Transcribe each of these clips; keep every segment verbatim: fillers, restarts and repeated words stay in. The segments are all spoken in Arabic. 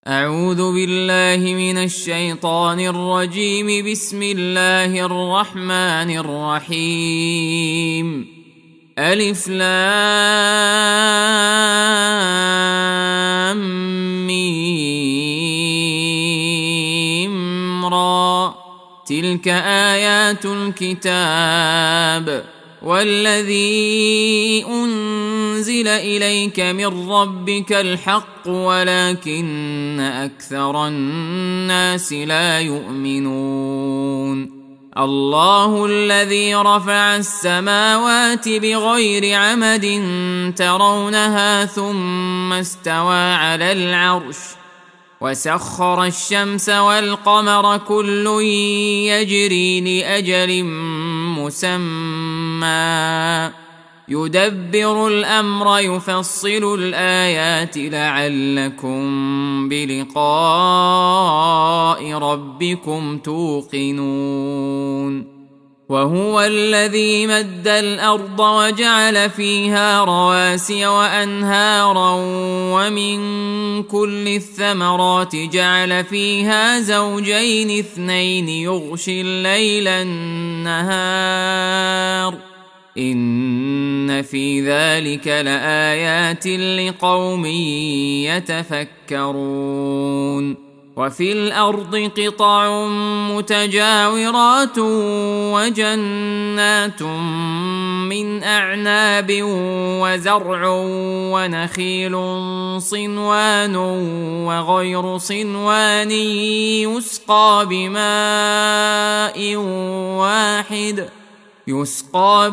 أعوذ بالله من الشيطان الرجيم. بسم الله الرحمن الرحيم. ألف لام ميم را، تلك آيات الكتاب والذي أنزل إليك من ربك الحق ولكن أكثر الناس لا يؤمنون. الله الذي رفع السماوات بغير عمد ترونها ثم استوى على العرش وسخر الشمس والقمر كل يجري لأجل مسمى يدبر الأمر يفصل الآيات لعلكم بلقاء ربكم توقنون. وهو الذي مد الأرض وجعل فيها رواسي وأنهارا ومن كل الثمرات جعل فيها زوجين اثنين يغشي الليل النهار إن في ذلك لآيات لقوم يتفكرون. وفي الأرض قطع متجاورات وجنات من أعناب وزرع ونخيل صنوان وغير صنوان يسقى بماء واحد يسقى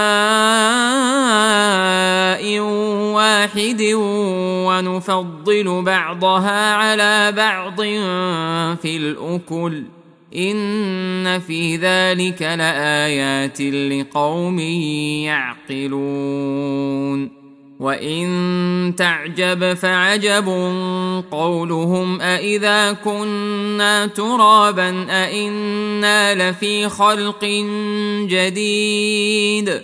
بماء واحد ونفضل بعضها على بعض في الأكل إن في ذلك لآيات لقوم يعقلون. وإن تعجب فعجب قولهم أإذا كنا ترابا أإنا لفي خلق جديد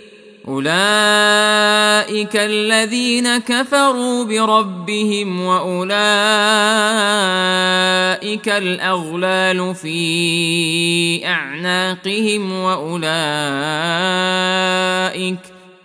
أولئك الذين كفروا بربهم وأولئك الأغلال في أعناقهم وأولئك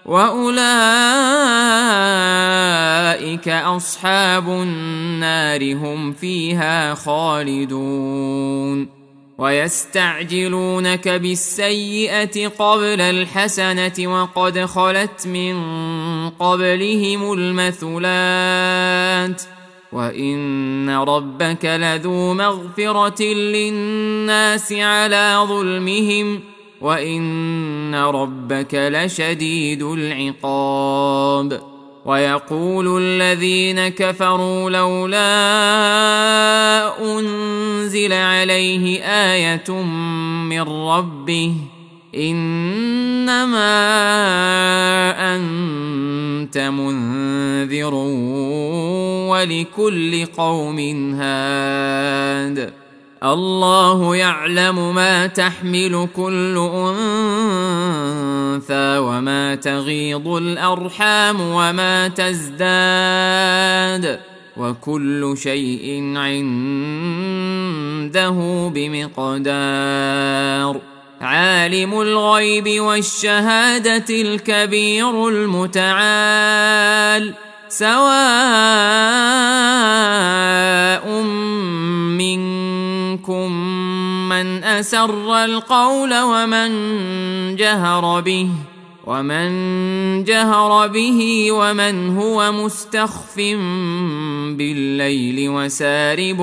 وأولئك أصحاب النار هم فيها خالدون. ويستعجلونك بالسيئة قبل الحسنة وقد خلت من قبلهم المثلات وإن ربك لذو مغفرة للناس على ظلمهم وإن ربك لشديد العقاب. ويقول الذين كفروا لولا أنزل عليه آية من ربه إنما أنت منذر ولكل قوم هاد الله يعلم ما تحمل كل أنثى وما تغيض الأرحام وما تزداد وكل شيء عنده بمقدار. عالم الغيب والشهادة الكبير المتعال سواء منكم من أسر القول ومن جهر به ومن جهر به ومن هو مستخف بالليل وسارب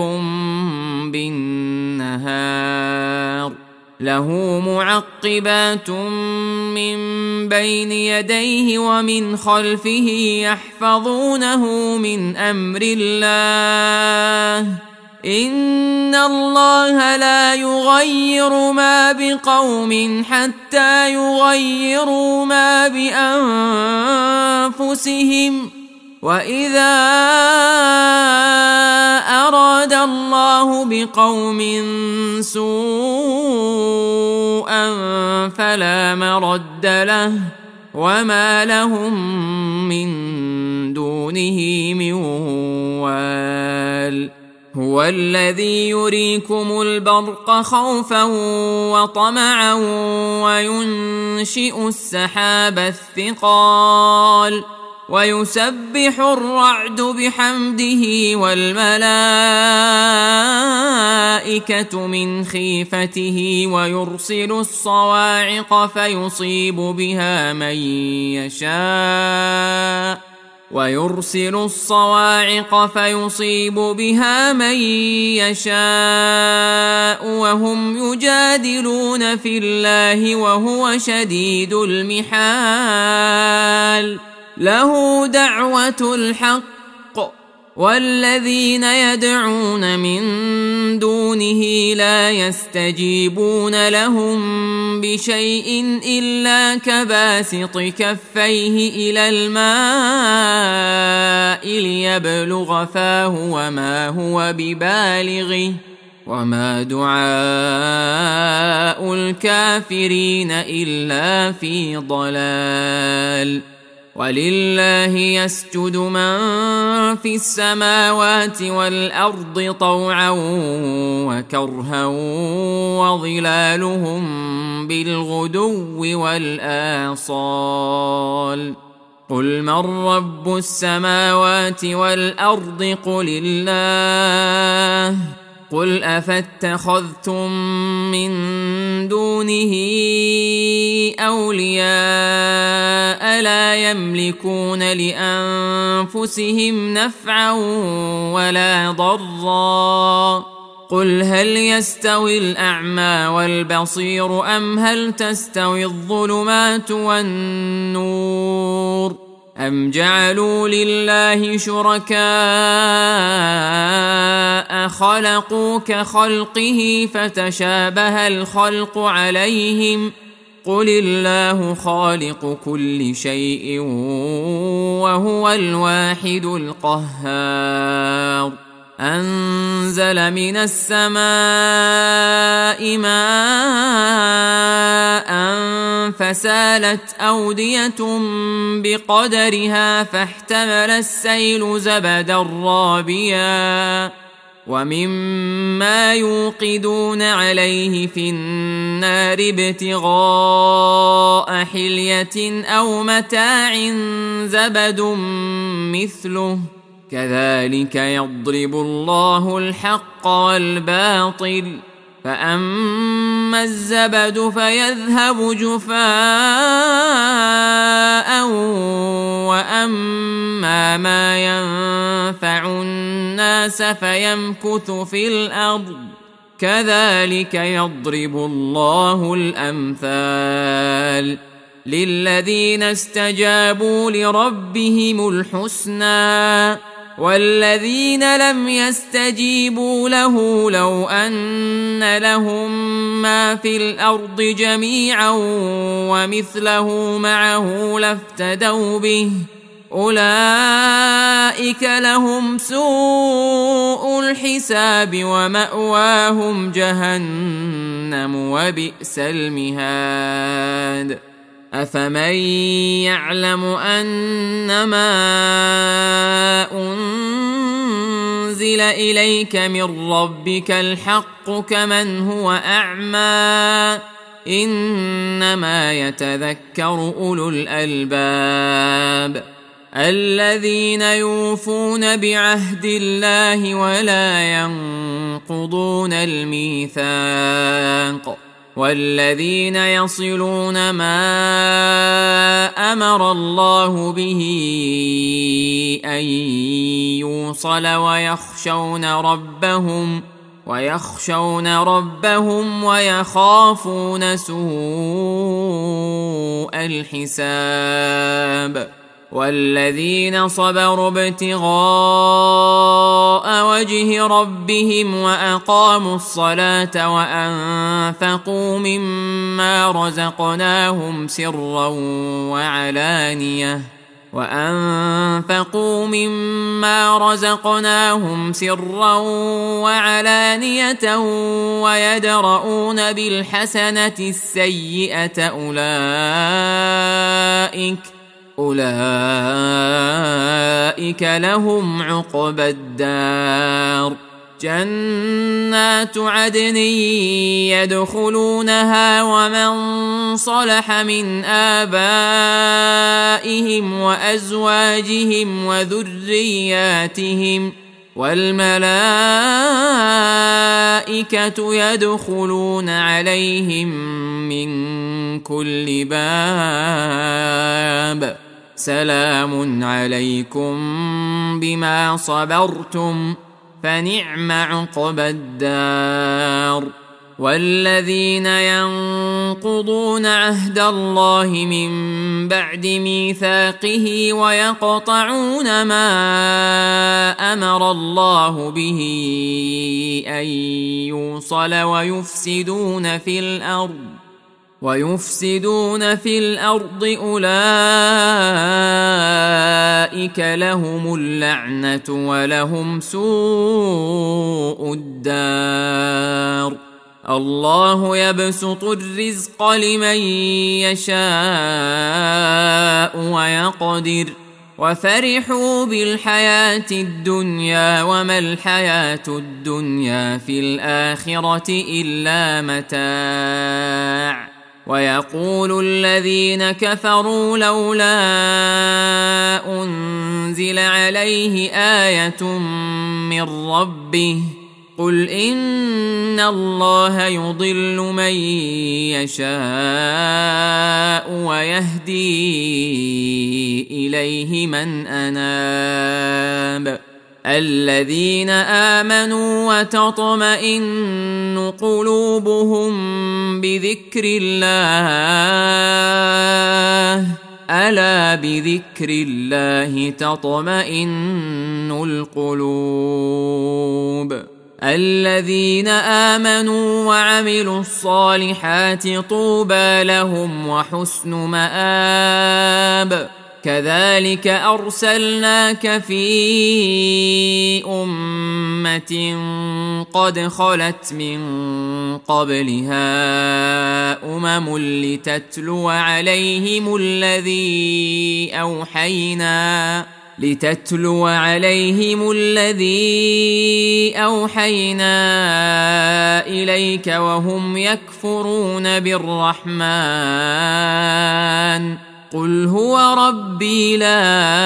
بالنهار له معقبات من بين يديه ومن خلفه يحفظونه من أمر الله إن الله لا يغير ما بقوم حتى يغيروا ما بأنفسهم وإذا أراد الله بقوم سوءا فلا مرد له وما لهم من دونه من وال هو الذي يريكم البرق خوفا وطمعا وينشئ السحاب الثقال ويسبح الرعد بحمده والملائكة من خيفته ويرسل الصواعق فيصيب بها من يشاء ويرسل الصواعق فيصيب بها من يشاء وهم يجادلون في الله وهو شديد المحال له دعوة الحق والذين يدعون من دونه لا يستجيبون لهم بشيء إلا كباسط كفيه إلى الماء ليبلغ فاه وما هو ببالغه وما دعاء الكافرين إلا في ضلال ولله يسجد من في السماوات والأرض طوعا وكرها وظلالهم بالغدو والآصال قل من رب السماوات والأرض قل الله قل أفاتخذتم من دونه أولياء لا يملكون لأنفسهم نفعا ولا ضرا قل هل يستوي الأعمى والبصير أم هل تستوي الظلمات والنور أم جعلوا لله شركاء خلقوا كخلقه فتشابه الخلق عليهم قل الله خالق كل شيء وهو الواحد القهار أنزل من السماء ماء فسالت أودية بقدرها فاحتمل السيل زبدا رابيا ومما يوقدون عليه في النار ابتغاء حلية أو متاع زبد مثله كذلك يضرب الله الحق والباطل فأما الزبد فيذهب جفاء وأما ما ينفع الناس فيمكث في الأرض كذلك يضرب الله الأمثال للذين استجابوا لربهم الحسنى والذين لم يستجيبوا له لو أن لهم ما في الأرض جميعا ومثله معه لافتدوا به أولئك لهم سوء الحساب ومأواهم جهنم وبئس المهاد أفمن يعلم أنما أنزل إليك من ربك الحق كمن هو أعمى إنما يتذكر أولو الألباب الذين يوفون بعهد الله ولا ينقضون الميثاق والذين يصلون ما أمر الله به أن يوصل ويخشون ربهم ويخشون ربهم ويخافون سوء الحساب والذين صبروا ابتغاء وجه ربهم وأقاموا الصلاة وأنفقوا مما رزقناهم سرا وعلانية وأنفقوا مما رزقناهم سرا وعلانية ويدرؤون بالحسنة السيئة أولئك أولئك لهم عقبى الدار جنات عدن يدخلونها ومن صلح من آبائهم وأزواجهم وذرياتهم والملائكة يدخلون عليهم من كل باب سلام عليكم بما صبرتم فنعم عقبى الدار. والذين ينقضون عهد الله من بعد ميثاقه ويقطعون ما أمر الله به أن يوصل ويفسدون في الأرض ويفسدون في الأرض أولئك لهم اللعنة ولهم سوء الدار. الله يبسط الرزق لمن يشاء ويقدر وفرحوا بالحياة الدنيا وما الحياة الدنيا في الآخرة إلا متاع. ويقول الذين كفروا لولا أنزل عليه آية من ربه قل إن الله يضل من يشاء ويهدي إليه من أناب. الذين آمنوا وتطمئن قلوبهم بذكر الله ألا بذكر الله تطمئن القلوب. الذين آمنوا وعملوا الصالحات طوبى لهم وحسن مآب. كذلك أرسلناك في أمة قد خلت من قبلها أمم لتتلو عليهم الذي أوحينا لتتلو عليهم الذي أوحينا إليك وهم يكفرون بالرحمن قل هو ربي لا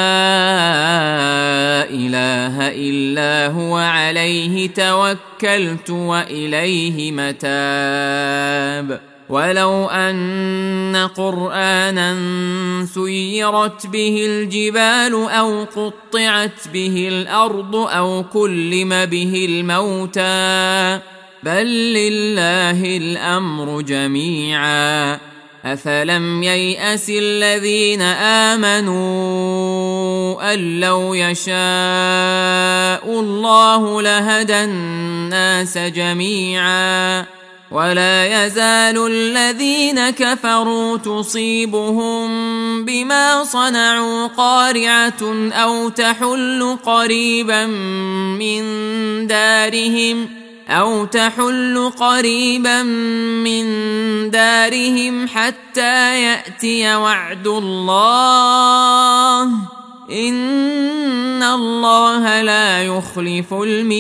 إله إلا هو عليه توكلت وإليه متاب. ولو أن قرآنا سيرت به الجبال أو قطعت به الأرض أو كلم به الموتى بل لله الأمر جميعا أفلم ييأس الذين آمنوا أن لو يشاء الله لهدى الناس جميعا ولا يزال الذين كفروا تصيبهم بما صنعوا قارعة أو تحل قريبا من دارهم أو تحل قريبا من دارهم حتى يأتي وعد الله إن الله لا يخلف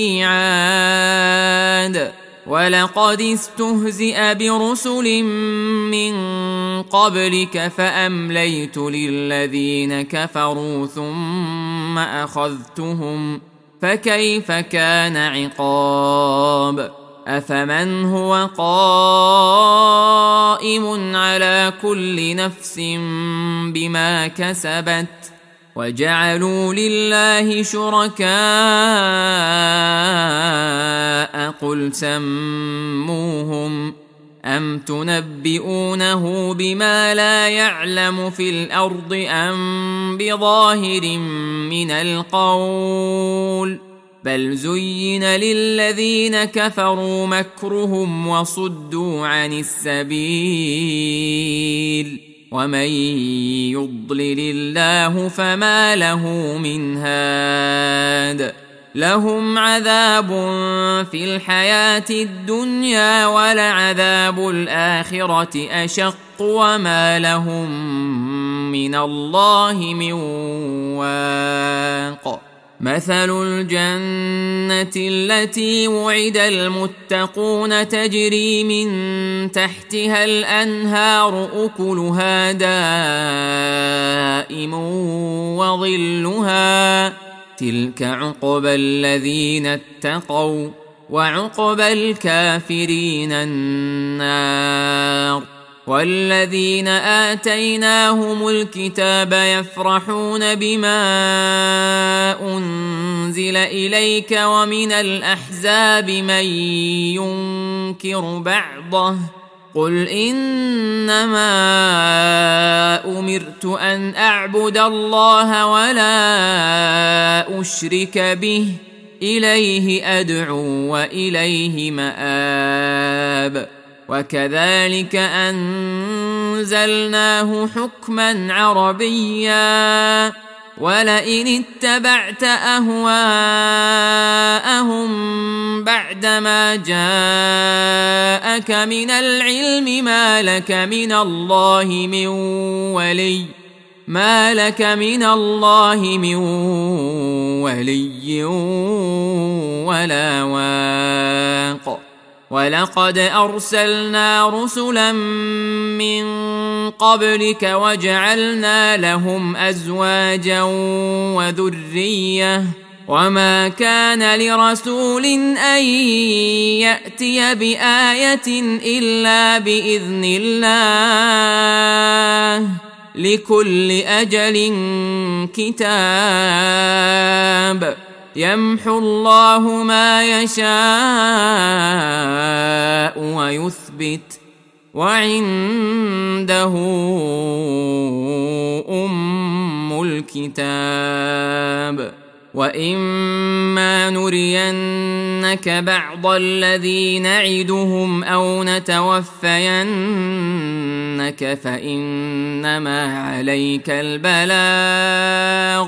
الميعاد. ولقد استهزئ برسل من قبلك فأمليت للذين كفروا ثم أخذتهم فكيف كان عقاب. أفمن هو قائم على كل نفس بما كسبت وجعلوا لله شركاء قل سموهم أم تنبئونه بما لا يعلم في الأرض أم بظاهر من القول بل زين للذين كفروا مكرهم وصدوا عن السبيل ومن يضلل الله فما له من هاد. لهم عذاب في الحياة الدنيا ولعذاب الآخرة أشق وما لهم من الله من واق. مثل الجنة التي وعد المتقون تجري من تحتها الأنهار أكلها دائم وظلها تلك عقبى الذين اتقوا وعقبى الكافرين النار. والذين آتيناهم الكتاب يفرحون بما أنزل إليك ومن الأحزاب من ينكر بعضه قل إنما أمرت أن أعبد الله ولا أشرك به إليه أدعو وإليه مآب. وكذلك أنزلناه حكما عربيا ولئن اتبعت أهواءهم بعدما جاءك من العلم ما لك من الله من ولي ما لك من الله من ولي ولا واق. ولقد أرسلنا رسلا من قبلك وجعلنا لهم أزواجا وذرية وما كان لرسول أن يأتي بآية إلا بإذن الله لكل أجل كتاب يمحو الله ما يشاء ويثبت وعنده أم الكتاب. وإما نرينك بعض الذي نعدهم أو نتوفينك فإنما عليك البلاغ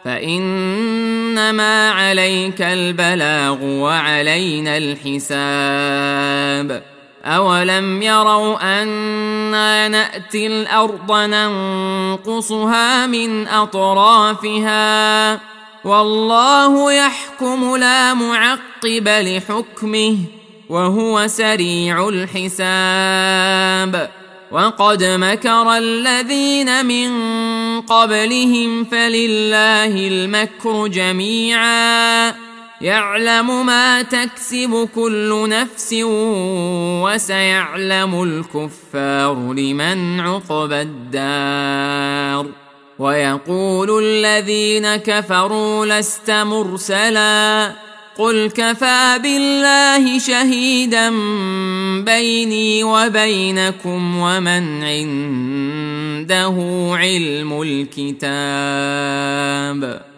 فإنما عليك البلاغ وعلينا الحساب. أولم يروا أنا نأتي الأرض ننقصها من أطرافها والله يحكم لا معقب لحكمه وهو سريع الحساب. وقد مكر الذين من قبلهم فلله المكر جميعا يعلم ما تكسب كل نفس وسيعلم الكفار لمن عقبى الدار. ويقول الذين كفروا لست مرسلا قل كفى بالله شهيدا بيني وبينكم ومن عنده علم الكتاب.